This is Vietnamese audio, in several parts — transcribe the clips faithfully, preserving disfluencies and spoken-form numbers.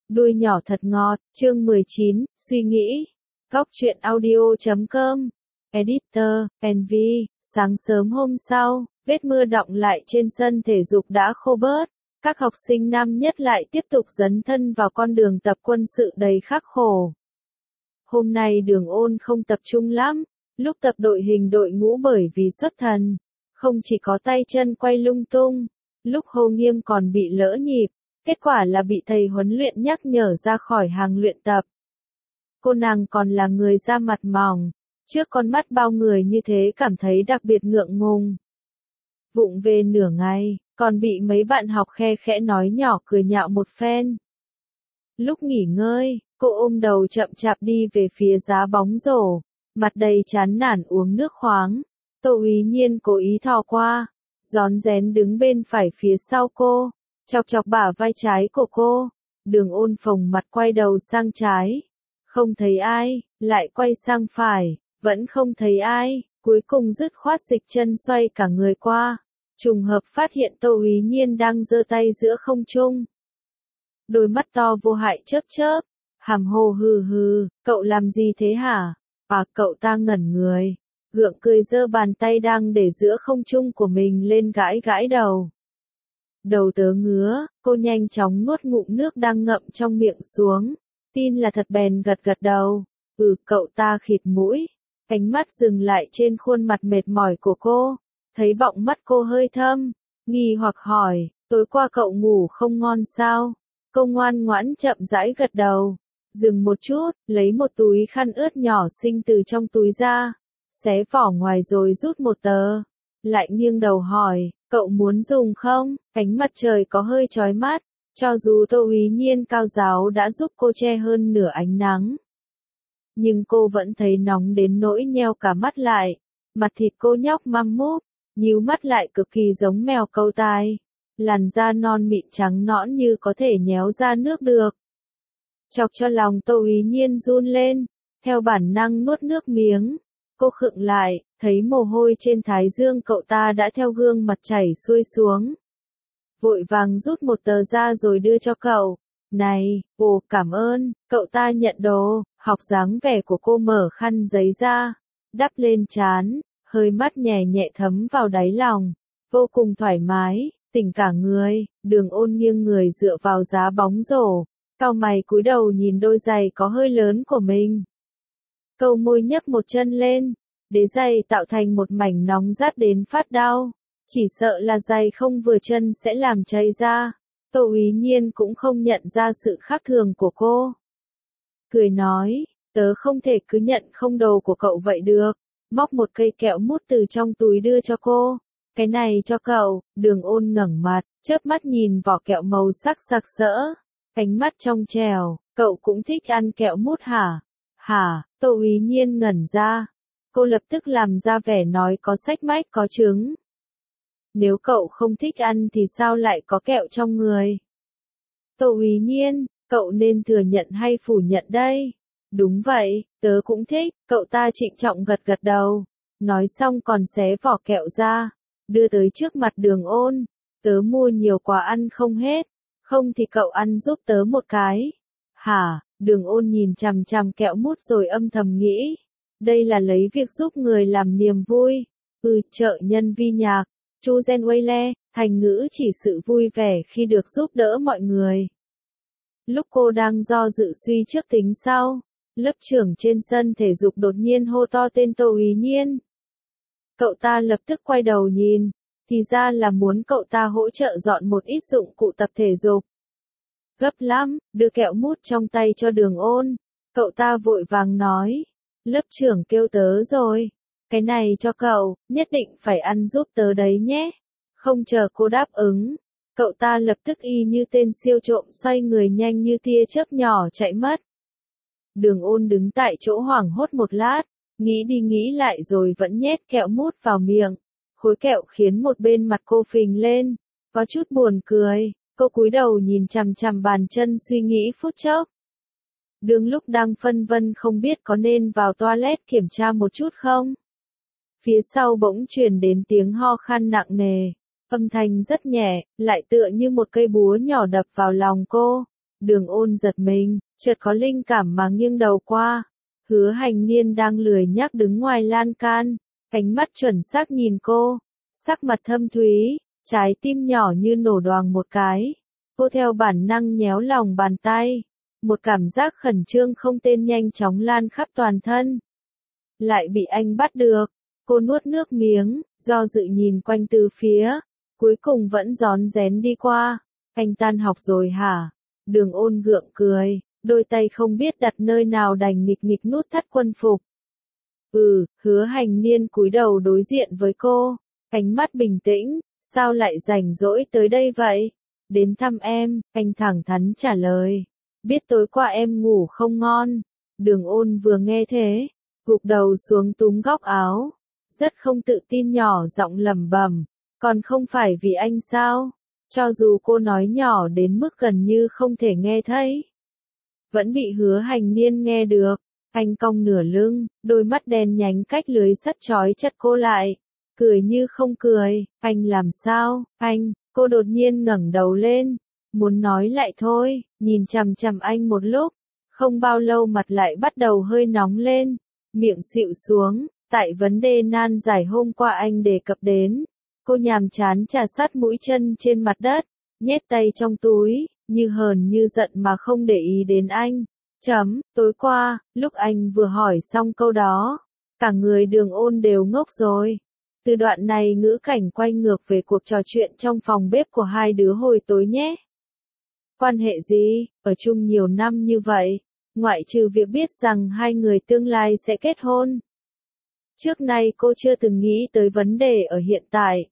Đuôi nhỏ thật ngọt, chương mười chín, suy nghĩ. Góc truyện audio chấm com. Editor, en vê, sáng sớm hôm sau, vết mưa đọng lại trên sân thể dục đã khô bớt. Các học sinh năm nhất lại tiếp tục dấn thân vào con đường tập quân sự đầy khắc khổ. Hôm nay Đường Ôn không tập trung lắm, lúc tập đội hình đội ngũ bởi vì xuất thần, không chỉ có tay chân quay lung tung, lúc hô nghiêm còn bị lỡ nhịp. Kết quả là bị thầy huấn luyện nhắc nhở ra khỏi hàng luyện tập. Cô nàng còn là người da mặt mỏng, trước con mắt bao người như thế cảm thấy đặc biệt ngượng ngùng. Vụng về nửa ngày, còn bị mấy bạn học khe khẽ nói nhỏ cười nhạo một phen. Lúc nghỉ ngơi, cô ôm đầu chậm chạp đi về phía giá bóng rổ, mặt đầy chán nản uống nước khoáng. Tô Úy Nhiên cố ý thò qua, rón rén đứng bên phải phía sau cô. Chọc chọc bả vai trái của cô, Đường Ôn phồng mặt quay đầu sang trái. Không thấy ai, lại quay sang phải, vẫn không thấy ai, cuối cùng dứt khoát dịch chân xoay cả người qua. Trùng hợp phát hiện Tô Úy Nhiên đang giơ tay giữa không trung. Đôi mắt to vô hại chớp chớp, hàm hồ hừ hừ, cậu làm gì thế hả? À, cậu ta ngẩn người, gượng cười giơ bàn tay đang để giữa không trung của mình lên gãi gãi đầu. Đầu tớ ngứa, cô nhanh chóng nuốt ngụm nước đang ngậm trong miệng xuống. Tin là thật bèn gật gật đầu. Ừ, cậu ta khịt mũi. Ánh mắt dừng lại trên khuôn mặt mệt mỏi của cô. Thấy bọng mắt cô hơi thâm. Nghi hoặc hỏi, tối qua cậu ngủ không ngon sao? Cô ngoan ngoãn chậm rãi gật đầu. Dừng một chút, lấy một túi khăn ướt nhỏ xinh từ trong túi ra. Xé vỏ ngoài rồi rút một tờ. Lại nghiêng đầu hỏi, cậu muốn dùng không? Ánh mặt trời có hơi chói mắt, cho dù Tô Úy Nhiên cao giáo đã giúp cô che hơn nửa ánh nắng. Nhưng cô vẫn thấy nóng đến nỗi nheo cả mắt lại, mặt thịt cô nhóc măm múp, nhíu mắt lại cực kỳ giống mèo câu tai. Làn da non mịn trắng nõn như có thể nhéo ra nước được. Chọc cho lòng Tô Úy Nhiên run lên, theo bản năng nuốt nước miếng. Cô khựng lại, thấy mồ hôi trên thái dương cậu ta đã theo gương mặt chảy xuôi xuống. Vội vàng rút một tờ ra rồi đưa cho cậu. Này, ồ cảm ơn, cậu ta nhận đồ, học dáng vẻ của cô mở khăn giấy ra, đắp lên trán, hơi mắt nhẹ nhẹ thấm vào đáy lòng, vô cùng thoải mái, tỉnh cả người. Đường Ôn nghiêng người dựa vào giá bóng rổ, cau mày cúi đầu nhìn đôi giày có hơi lớn của mình. Câu môi nhấc một chân lên, đế giày tạo thành một mảnh nóng rát đến phát đau, chỉ sợ là giày không vừa chân sẽ làm cháy da. Tô Úy Nhiên cũng không nhận ra sự khác thường của cô. Cười nói, tớ không thể cứ nhận không đồ của cậu vậy được, móc một cây kẹo mút từ trong túi đưa cho cô. Cái này cho cậu. Đường Ôn ngẩng mặt, chớp mắt nhìn vỏ kẹo màu sắc sặc sỡ, ánh mắt trong trẻo, cậu cũng thích ăn kẹo mút hả? Hả? Tô Úy Nhiên ngẩn ra. Cô lập tức làm ra vẻ nói có xách mách có trứng. Nếu cậu không thích ăn thì sao lại có kẹo trong người? Tô Úy Nhiên, cậu nên thừa nhận hay phủ nhận đây? Đúng vậy, tớ cũng thích. Cậu ta trịnh trọng gật gật đầu. Nói xong còn xé vỏ kẹo ra, đưa tới trước mặt Đường Ôn. Tớ mua nhiều quà ăn không hết, không thì cậu ăn giúp tớ một cái. Hả? Đường Ôn nhìn chằm chằm kẹo mút rồi âm thầm nghĩ. Đây là lấy việc giúp người làm niềm vui. Ừ, trợ nhân vi nhạc. Chu Gen Weile, thành ngữ chỉ sự vui vẻ khi được giúp đỡ mọi người. Lúc cô đang do dự suy trước tính sau, lớp trưởng trên sân thể dục đột nhiên hô to tên Tô Úy Nhiên. Cậu ta lập tức quay đầu nhìn, thì ra là muốn cậu ta hỗ trợ dọn một ít dụng cụ tập thể dục. Gấp lắm, đưa kẹo mút trong tay cho Đường Ôn. Cậu ta vội vàng nói, lớp trưởng kêu tớ rồi. Cái này cho cậu, nhất định phải ăn giúp tớ đấy nhé. Không chờ cô đáp ứng, cậu ta lập tức y như tên siêu trộm xoay người nhanh như tia chớp nhỏ chạy mất. Đường Ôn đứng tại chỗ hoảng hốt một lát, nghĩ đi nghĩ lại rồi vẫn nhét kẹo mút vào miệng. Khối kẹo khiến một bên mặt cô phình lên, có chút buồn cười. Cô cúi đầu nhìn chằm chằm bàn chân suy nghĩ phút chốc. Đường lúc đang phân vân không biết có nên vào toilet kiểm tra một chút không. Phía sau bỗng truyền đến tiếng ho khan nặng nề, âm thanh rất nhẹ, lại tựa như một cây búa nhỏ đập vào lòng cô. Đường Ôn giật mình, chợt có linh cảm mà nghiêng đầu qua. Hứa Hành Niên đang lười nhác đứng ngoài lan can, ánh mắt chuẩn xác nhìn cô, sắc mặt thâm thúy, trái tim nhỏ như nổ đoàng một cái. Cô theo bản năng nhéo lòng bàn tay, một cảm giác khẩn trương không tên nhanh chóng lan khắp toàn thân. Lại bị anh bắt được, cô nuốt nước miếng, do dự nhìn quanh từ phía, cuối cùng vẫn rón rén đi qua. Anh tan học rồi hả? Đường Ôn gượng cười, đôi tay không biết đặt nơi nào đành nghịch nghịch nút thắt quân phục. Ừ, Hứa Hành Niên cúi đầu đối diện với cô, ánh mắt bình tĩnh, sao lại rảnh rỗi tới đây vậy? Đến thăm em, anh thẳng thắn trả lời. Biết tối qua em ngủ không ngon. Đường Ôn vừa nghe thế, gục đầu xuống túm góc áo, rất không tự tin nhỏ giọng lẩm bẩm, còn không phải vì anh sao? Cho dù cô nói nhỏ đến mức gần như không thể nghe thấy, vẫn bị Hứa Hành Niên nghe được. Anh cong nửa lưng, đôi mắt đen nhánh cách lưới sắt trói chặt cô lại, cười như không cười. Anh làm sao? Anh, cô đột nhiên ngẩng đầu lên, muốn nói lại thôi, nhìn chằm chằm anh một lúc, không bao lâu mặt lại bắt đầu hơi nóng lên, miệng xịu xuống. Tại vấn đề nan giải hôm qua anh đề cập đến, cô nhàm chán chà sát mũi chân trên mặt đất, nhét tay trong túi, như hờn như giận mà không để ý đến anh. Chấm, tối qua, lúc anh vừa hỏi xong câu đó, cả người Đường Ôn đều ngốc rồi. Từ đoạn này ngữ cảnh quay ngược về cuộc trò chuyện trong phòng bếp của hai đứa hồi tối nhé. Quan hệ gì, ở chung nhiều năm như vậy, ngoại trừ việc biết rằng hai người tương lai sẽ kết hôn. Trước nay cô chưa từng nghĩ tới vấn đề ở hiện tại.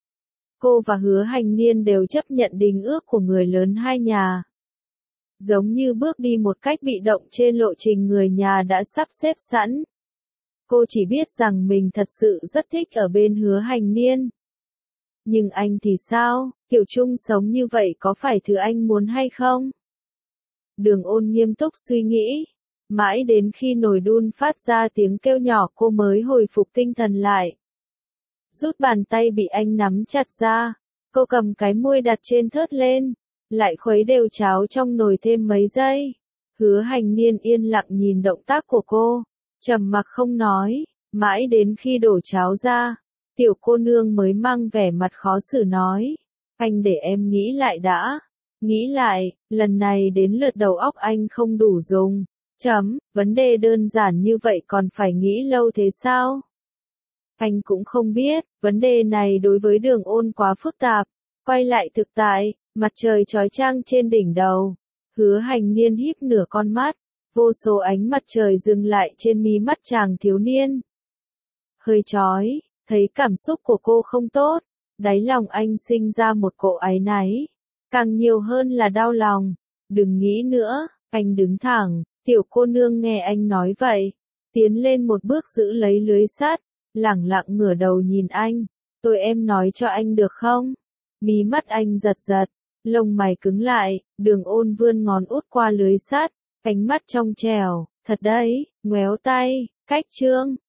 Cô và Hứa Hành Niên đều chấp nhận đình ước của người lớn hai nhà. Giống như bước đi một cách bị động trên lộ trình người nhà đã sắp xếp sẵn. Cô chỉ biết rằng mình thật sự rất thích ở bên Hứa Hành Niên. Nhưng anh thì sao, kiểu chung sống như vậy có phải thứ anh muốn hay không? Đường Ôn nghiêm túc suy nghĩ. Mãi đến khi nồi đun phát ra tiếng kêu nhỏ cô mới hồi phục tinh thần lại. Rút bàn tay bị anh nắm chặt ra, cô cầm cái muôi đặt trên thớt lên, lại khuấy đều cháo trong nồi thêm mấy giây. Hứa Hành Niên yên lặng nhìn động tác của cô, trầm mặc không nói, mãi đến khi đổ cháo ra, tiểu cô nương mới mang vẻ mặt khó xử nói, anh để em nghĩ lại đã. Nghĩ lại, lần này đến lượt đầu óc anh không đủ dùng. Chấm, vấn đề đơn giản như vậy còn phải nghĩ lâu thế sao? Anh cũng không biết, vấn đề này đối với Đường Ôn quá phức tạp. Quay lại thực tại, mặt trời chói chang trên đỉnh đầu. Hứa Hành Niên híp nửa con mắt, vô số ánh mặt trời dừng lại trên mí mắt chàng thiếu niên. Hơi chói, thấy cảm xúc của cô không tốt, đáy lòng anh sinh ra một cỗ áy náy, càng nhiều hơn là đau lòng. Đừng nghĩ nữa, anh đứng thẳng. Tiểu cô nương nghe anh nói vậy, tiến lên một bước giữ lấy lưới sắt, lẳng lặng ngửa đầu nhìn anh. Tôi em nói cho anh được không? Mí mắt anh giật giật, lông mày cứng lại. Đường Ôn vươn ngón út qua lưới sắt, ánh mắt trong trẻo. Thật đấy, ngoéo tay, cách trương.